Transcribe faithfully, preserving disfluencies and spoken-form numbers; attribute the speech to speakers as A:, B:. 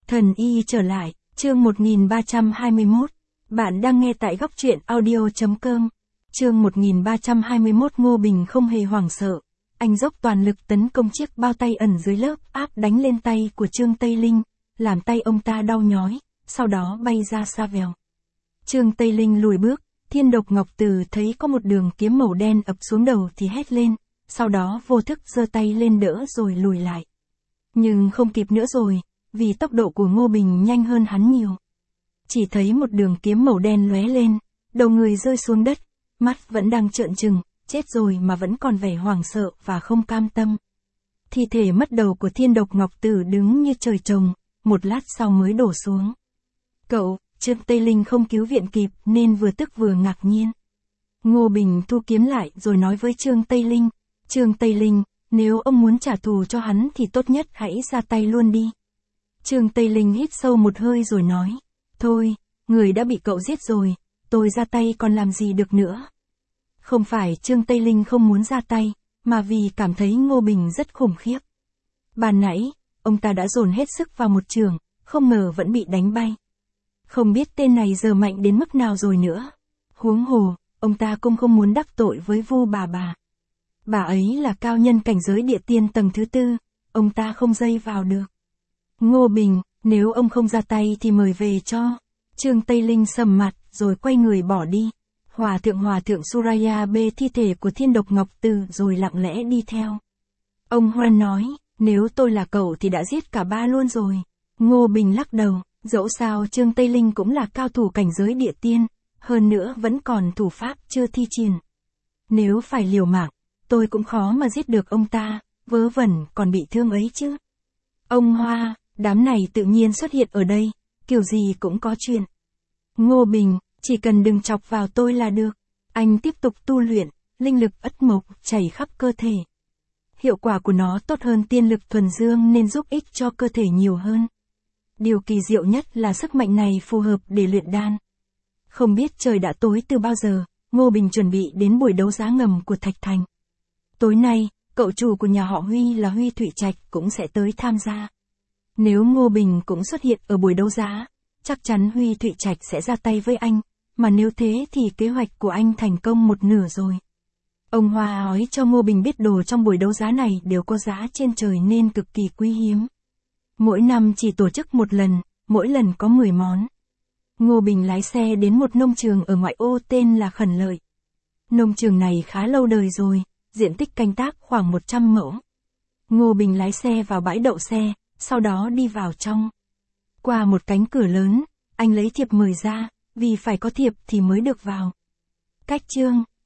A: Thần y trở lại, chương một nghìn ba trăm hai mươi mốt. Bạn đang nghe tại góc truyện audio chấm com. Chương một nghìn ba trăm hai mươi mốt. Ngô Bình không hề hoảng sợ. Anh dốc toàn lực tấn công chiếc bao tay ẩn dưới lớp áp đánh lên tay của Trương Tây Linh, làm tay ông ta đau nhói, sau đó bay ra xa vèo. Trương Tây Linh lùi bước, Thiên Độc Ngọc Từ thấy có một đường kiếm màu đen ập xuống đầu thì hét lên, sau đó vô thức giơ tay lên đỡ rồi lùi lại. Nhưng không kịp nữa rồi, vì tốc độ của Ngô Bình nhanh hơn hắn nhiều. Chỉ thấy một đường kiếm màu đen lóe lên, đầu người rơi xuống đất, mắt vẫn đang trợn trừng, chết rồi mà vẫn còn vẻ hoảng sợ và không cam tâm. Thi thể mất đầu của Thiên Độc Ngọc Tử đứng như trời trồng, một lát sau mới đổ xuống. Cậu, Trương Tây Linh không cứu viện kịp nên vừa tức vừa ngạc nhiên. Ngô Bình thu kiếm lại rồi nói với Trương Tây Linh, Trương Tây Linh, nếu ông muốn trả thù cho hắn thì tốt nhất hãy ra tay luôn đi. Trương Tây Linh hít sâu một hơi rồi nói, thôi, người đã bị cậu giết rồi, tôi ra tay còn làm gì được nữa. Không phải Trương Tây Linh không muốn ra tay, mà vì cảm thấy Ngô Bình rất khủng khiếp. Ban nãy, ông ta đã dồn hết sức vào một trường, không ngờ vẫn bị đánh bay. Không biết tên này giờ mạnh đến mức nào rồi nữa. Huống hồ, ông ta cũng không muốn đắc tội với Vu bà bà. Bà ấy là cao nhân cảnh giới địa tiên tầng thứ tư, ông ta không dây vào được. Ngô Bình, nếu ông không ra tay thì mời về cho. Trương Tây Linh sầm mặt, rồi quay người bỏ đi. Hòa thượng Hòa thượng Suraya bê thi thể của Thiên Độc Ngọc Từ rồi lặng lẽ đi theo. Ông Hoan nói, nếu tôi là cậu thì đã giết cả ba luôn rồi. Ngô Bình lắc đầu, dẫu sao Trương Tây Linh cũng là cao thủ cảnh giới địa tiên, hơn nữa vẫn còn thủ pháp chưa thi triển. Nếu phải liều mạng, tôi cũng khó mà giết được ông ta, vớ vẩn còn bị thương ấy chứ. Ông Hoa, đám này tự nhiên xuất hiện ở đây, kiểu gì cũng có chuyện. Ngô Bình, chỉ cần đừng chọc vào tôi là được. Anh tiếp tục tu luyện, linh lực ất mộc chảy khắp cơ thể. Hiệu quả của nó tốt hơn tiên lực thuần dương nên giúp ích cho cơ thể nhiều hơn. Điều kỳ diệu nhất là sức mạnh này phù hợp để luyện đan. Không biết trời đã tối từ bao giờ, Ngô Bình chuẩn bị đến buổi đấu giá ngầm của Thạch Thành. Tối nay, cậu chủ của nhà họ Huy là Huy Thụy Trạch cũng sẽ tới tham gia. Nếu Ngô Bình cũng xuất hiện ở buổi đấu giá, chắc chắn Huy Thụy Trạch sẽ ra tay với anh, mà nếu thế thì kế hoạch của anh thành công một nửa rồi. Ông Hoa nói cho Ngô Bình biết đồ trong buổi đấu giá này đều có giá trên trời nên cực kỳ quý hiếm. Mỗi năm chỉ tổ chức một lần, mỗi lần có mười món. Ngô Bình lái xe đến một nông trường ở ngoại ô tên là Khẩn Lợi. Nông trường này khá lâu đời rồi, diện tích canh tác khoảng một trăm mẫu. Ngô Bình lái xe vào bãi đậu xe, sau đó đi vào trong. Qua một cánh cửa lớn, anh lấy thiệp mời ra, vì phải có thiệp thì mới được vào. Cách chương,